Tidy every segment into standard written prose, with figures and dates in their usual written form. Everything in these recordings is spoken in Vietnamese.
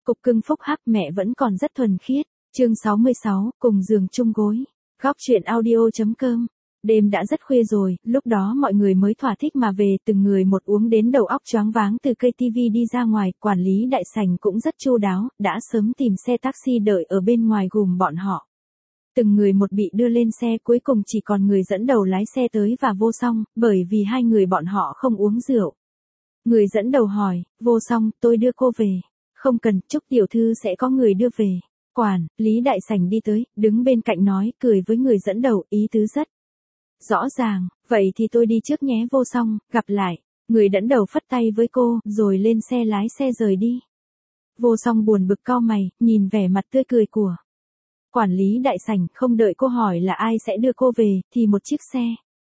Cục cưng phúc hắc mẹ vẫn còn rất thuần khiết. Chương 66, cùng giường chung gối. Góc truyện audio.com. Đêm đã rất khuya rồi, lúc đó mọi người mới thỏa thích mà về, từng người một uống đến đầu óc choáng váng từ cây tivi đi ra ngoài, quản lý đại sảnh cũng rất chu đáo, đã sớm tìm xe taxi đợi ở bên ngoài gùm bọn họ. Từng người một bị đưa lên xe, cuối cùng chỉ còn người dẫn đầu lái xe tới và Vô Song, bởi vì hai người bọn họ không uống rượu. Người dẫn đầu hỏi, Vô Song, tôi đưa cô về. Không cần, Trúc tiểu thư sẽ có người đưa về. Quản lý đại sảnh đi tới, đứng bên cạnh nói, cười với người dẫn đầu, ý tứ rất rõ ràng, vậy thì tôi đi trước nhé Vô Song, gặp lại. Người dẫn đầu phất tay với cô, rồi lên xe lái xe rời đi. Vô Song buồn bực cau mày, nhìn vẻ mặt tươi cười của quản lý đại sảnh, không đợi cô hỏi là ai sẽ đưa cô về, thì một chiếc xe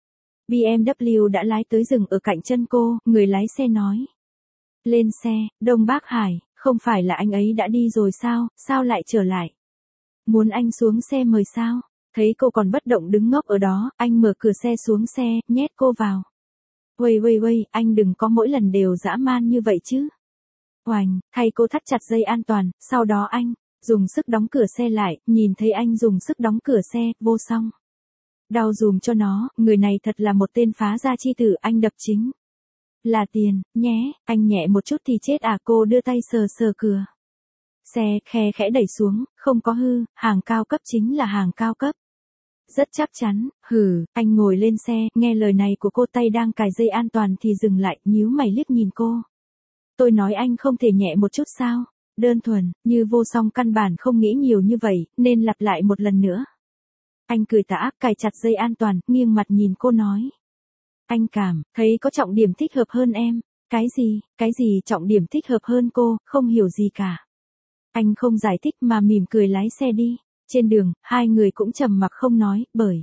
BMW đã lái tới dừng ở cạnh chân cô, người lái xe nói. Lên xe, Đông Bác Hải, không phải là anh ấy đã đi rồi sao lại trở lại? Muốn anh xuống xe mời sao? Thấy cô còn bất động đứng ngốc ở đó, anh mở cửa xe xuống xe, nhét cô vào. Uầy, anh đừng có mỗi lần đều dã man như vậy chứ. Oành, thay cô thắt chặt dây an toàn, sau đó anh dùng sức đóng cửa xe lại, nhìn thấy anh dùng sức đóng cửa xe, Vô Song đau dùm cho nó, người này thật là một tên phá gia chi tử, anh đập chính là tiền, nhé, anh nhẹ một chút thì chết à. Cô đưa tay sờ cửa xe, khe khẽ đẩy xuống, không có hư, hàng cao cấp chính là hàng cao cấp. Rất chắc chắn, anh ngồi lên xe, nghe lời này của cô, tay đang cài dây an toàn thì dừng lại, nhíu mày liếc nhìn cô. Tôi nói anh không thể nhẹ một chút sao? Đơn thuần, như Vô Song căn bản không nghĩ nhiều như vậy, nên lặp lại một lần nữa. Anh cười tà ác, cài chặt dây an toàn, nghiêng mặt nhìn cô nói. Anh cảm thấy có trọng điểm thích hợp hơn em. Cái gì trọng điểm thích hợp hơn? Cô không hiểu gì cả. Anh không giải thích mà mỉm cười lái xe đi. Trên đường, hai người cũng trầm mặc không nói, bởi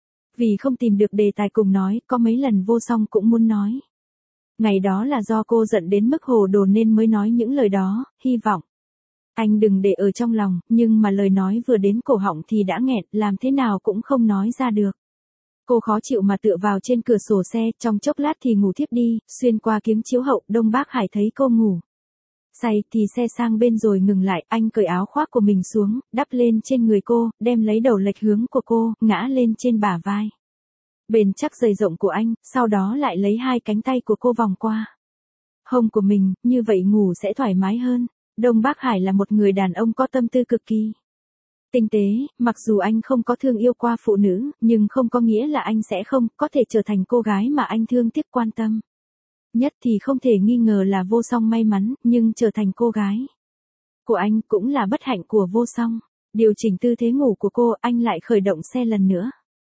vì không tìm được đề tài cùng nói, có mấy lần Vô Song cũng muốn nói. Ngày đó là do cô giận đến mức hồ đồ nên mới nói những lời đó, hy vọng anh đừng để ở trong lòng, nhưng mà lời nói vừa đến cổ họng thì đã nghẹn, làm thế nào cũng không nói ra được. Cô khó chịu mà tựa vào trên cửa sổ xe, trong chốc lát thì ngủ thiếp đi, xuyên qua kiếng chiếu hậu, Đông Bác Hải thấy cô ngủ say thì xe sang bên rồi ngừng lại, anh cởi áo khoác của mình xuống, đắp lên trên người cô, đem lấy đầu lệch hướng của cô, ngã lên trên bả vai bền chắc dày rộng của anh, sau đó lại lấy hai cánh tay của cô vòng qua hông của mình, như vậy ngủ sẽ thoải mái hơn. Đông Bác Hải là một người đàn ông có tâm tư cực kỳ tinh tế, mặc dù anh không có thương yêu qua phụ nữ, nhưng không có nghĩa là anh sẽ không có thể trở thành cô gái mà anh thương tiếc quan tâm. Nhất thì không thể nghi ngờ là Vô Song may mắn, nhưng trở thành cô gái của anh cũng là bất hạnh của Vô Song. Điều chỉnh tư thế ngủ của cô, anh lại khởi động xe lần nữa.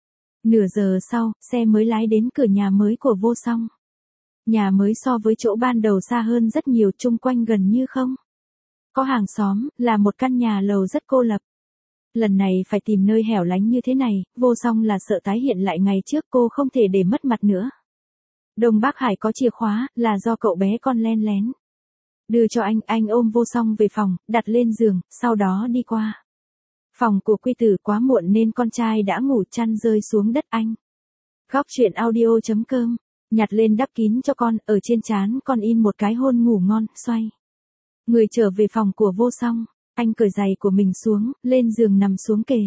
Nửa giờ sau, xe mới lái đến cửa nhà mới của Vô Song. Nhà mới so với chỗ ban đầu xa hơn rất nhiều, chung quanh gần như không có hàng xóm, là một căn nhà lầu rất cô lập. Lần này phải tìm nơi hẻo lánh như thế này, Vô Song là sợ tái hiện lại ngày trước, cô không thể để mất mặt nữa. Đông Bác Hải có chìa khóa, là do cậu bé con len lén đưa cho anh ôm Vô Song về phòng, đặt lên giường, sau đó đi qua phòng của Quy Tử. Quá muộn nên con trai đã ngủ, chăn rơi xuống đất anh. Góc truyện audio.com, nhặt lên đắp kín cho con, ở trên trán con in một cái hôn ngủ ngon, xoay người trở về phòng của Vô Song, anh cởi giày của mình xuống, lên giường nằm xuống kề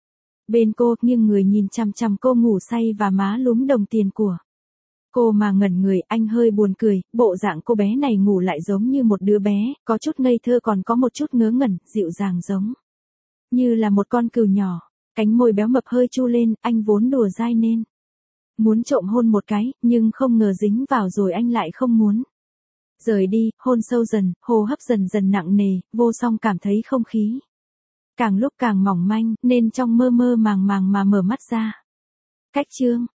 bên cô, nghiêng người nhìn chằm chằm cô ngủ say và má lúm đồng tiền của cô mà ngẩn người. Anh hơi buồn cười, bộ dạng cô bé này ngủ lại giống như một đứa bé, có chút ngây thơ còn có một chút ngớ ngẩn, dịu dàng giống như là một con cừu nhỏ. Cánh môi béo mập hơi chu lên, anh vốn đùa dai nên muốn trộm hôn một cái, nhưng không ngờ dính vào rồi anh lại không muốn rời đi. Hôn sâu dần, hô hấp dần dần nặng nề, Vô Song cảm thấy không khí càng lúc càng mỏng manh, nên trong mơ mơ màng màng mà mở mắt ra. Cách chương